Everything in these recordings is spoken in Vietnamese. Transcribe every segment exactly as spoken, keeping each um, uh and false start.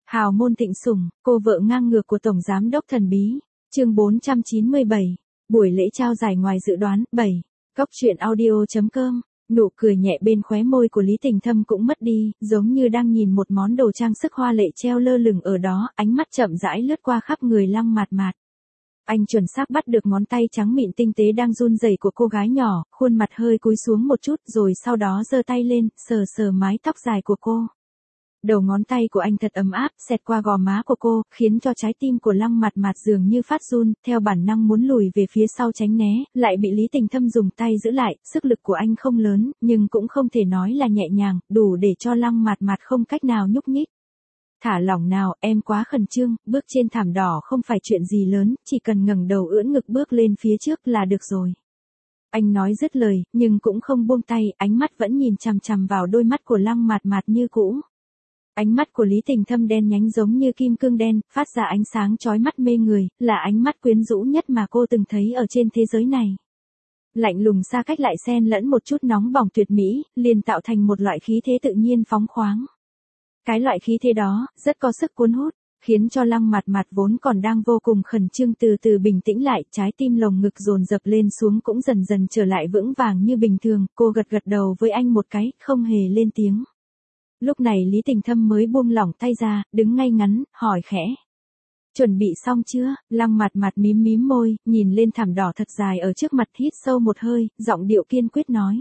Hào môn thịnh sủng, cô vợ ngang ngược của Tổng Giám đốc thần bí. Chương bốn trăm chín mươi bảy. Buổi lễ trao giải ngoài dự đoán. bảy. Cóc truyện audio chấm com. Nụ cười nhẹ bên khóe môi của Lý Tình Thâm cũng mất đi, giống như đang nhìn một món đồ trang sức hoa lệ treo lơ lửng ở đó, ánh mắt chậm rãi lướt qua khắp người Lăng Mạt Mạt. Anh chuẩn xác bắt được ngón tay trắng mịn tinh tế đang run rẩy của cô gái nhỏ, khuôn mặt hơi cúi xuống một chút rồi sau đó giơ tay lên, sờ sờ mái tóc dài của cô. Đầu ngón tay của anh thật ấm áp, xẹt qua gò má của cô, khiến cho trái tim của Lăng Mạt Mạt dường như phát run, theo bản năng muốn lùi về phía sau tránh né, lại bị Lý Tình Thâm dùng tay giữ lại, sức lực của anh không lớn, nhưng cũng không thể nói là nhẹ nhàng, đủ để cho Lăng Mạt Mạt không cách nào nhúc nhích. Thả lỏng nào, em quá khẩn trương, bước trên thảm đỏ không phải chuyện gì lớn, chỉ cần ngẩng đầu ưỡn ngực bước lên phía trước là được rồi. Anh nói dứt lời, nhưng cũng không buông tay, ánh mắt vẫn nhìn chằm chằm vào đôi mắt của Lăng Mạt Mạt như cũ. Ánh mắt của Lý Tình Thâm đen nhánh giống như kim cương đen, phát ra ánh sáng chói mắt mê người, là ánh mắt quyến rũ nhất mà cô từng thấy ở trên thế giới này. Lạnh lùng xa cách lại xen lẫn một chút nóng bỏng tuyệt mỹ, liền tạo thành một loại khí thế tự nhiên phóng khoáng. Cái loại khí thế đó, rất có sức cuốn hút, khiến cho Lăng Mạt Mạt vốn còn đang vô cùng khẩn trương từ từ bình tĩnh lại, trái tim lồng ngực dồn dập lên xuống cũng dần dần trở lại vững vàng như bình thường, cô gật gật đầu với anh một cái, không hề lên tiếng. Lúc này Lý Tình Thâm mới buông lỏng tay ra, đứng ngay ngắn, hỏi khẽ. Chuẩn bị xong chưa? Lăng Mạt Mạt mím mím môi, nhìn lên thảm đỏ thật dài ở trước mặt, hít sâu một hơi, giọng điệu kiên quyết nói.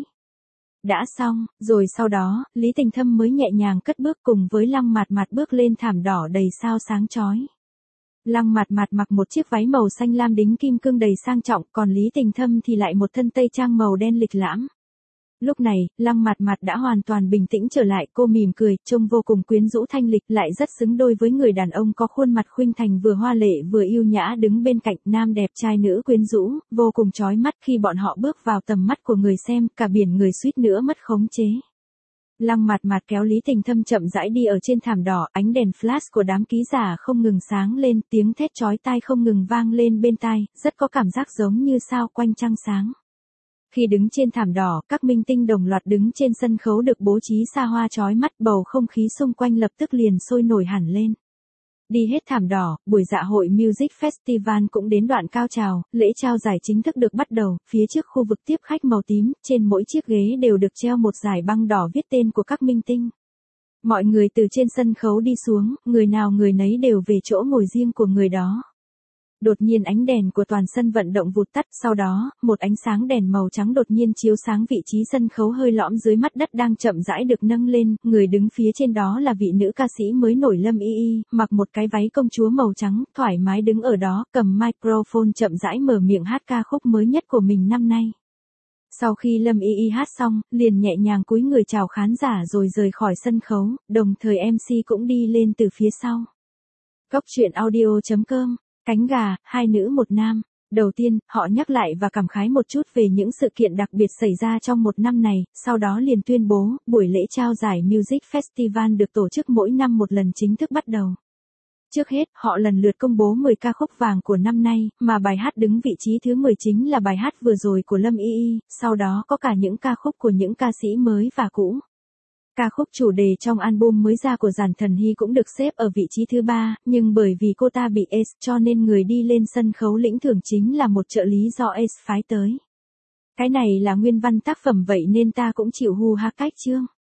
Đã xong, rồi sau đó, Lý Tình Thâm mới nhẹ nhàng cất bước cùng với Lăng Mạt Mạt bước lên thảm đỏ đầy sao sáng chói. Lăng Mạt Mạt mặc một chiếc váy màu xanh lam đính kim cương đầy sang trọng, còn Lý Tình Thâm thì lại một thân tây trang màu đen lịch lãm. Lúc này, Lăng Mạt Mạt đã hoàn toàn bình tĩnh trở lại, cô mỉm cười, trông vô cùng quyến rũ thanh lịch, lại rất xứng đôi với người đàn ông có khuôn mặt khuynh thành vừa hoa lệ vừa yêu nhã đứng bên cạnh, nam đẹp trai nữ quyến rũ, vô cùng chói mắt khi bọn họ bước vào tầm mắt của người xem, cả biển người suýt nữa mất khống chế. Lăng Mạt Mạt kéo Lý Tình Thâm chậm rãi đi ở trên thảm đỏ, ánh đèn flash của đám ký giả không ngừng sáng lên, tiếng thét chói tai không ngừng vang lên bên tai, rất có cảm giác giống như sao quanh trăng sáng. Khi đứng trên thảm đỏ, các minh tinh đồng loạt đứng trên sân khấu được bố trí xa hoa chói mắt, bầu không khí xung quanh lập tức liền sôi nổi hẳn lên. Đi hết thảm đỏ, buổi dạ hội Music Festival cũng đến đoạn cao trào, lễ trao giải chính thức được bắt đầu, phía trước khu vực tiếp khách màu tím, trên mỗi chiếc ghế đều được treo một dải băng đỏ viết tên của các minh tinh. Mọi người từ trên sân khấu đi xuống, người nào người nấy đều về chỗ ngồi riêng của người đó. Đột nhiên ánh đèn của toàn sân vận động vụt tắt, sau đó, một ánh sáng đèn màu trắng đột nhiên chiếu sáng vị trí sân khấu hơi lõm dưới mắt đất đang chậm rãi được nâng lên, người đứng phía trên đó là vị nữ ca sĩ mới nổi Lâm Y Y, mặc một cái váy công chúa màu trắng, thoải mái đứng ở đó, cầm microphone chậm rãi mở miệng hát ca khúc mới nhất của mình năm nay. Sau khi Lâm Y Y hát xong, liền nhẹ nhàng cúi người chào khán giả rồi rời khỏi sân khấu, đồng thời em xê cũng đi lên từ phía sau. Cóc truyện audio chấm com. Cánh gà, hai nữ một nam. Đầu tiên, họ nhắc lại và cảm khái một chút về những sự kiện đặc biệt xảy ra trong một năm này, sau đó liền tuyên bố, buổi lễ trao giải Music Festival được tổ chức mỗi năm một lần chính thức bắt đầu. Trước hết, họ lần lượt công bố mười ca khúc vàng của năm nay, mà bài hát đứng vị trí thứ mười chính là bài hát vừa rồi của Lâm Y Y, sau đó có cả những ca khúc của những ca sĩ mới và cũ. Ca khúc chủ đề trong album mới ra của Giản Thần Hy cũng được xếp ở vị trí thứ ba, nhưng bởi vì cô ta bị Ace cho nên người đi lên sân khấu lĩnh thưởng chính là một trợ lý do Ace phái tới. Cái này là nguyên văn tác phẩm vậy nên ta cũng chịu hu ha cách chương.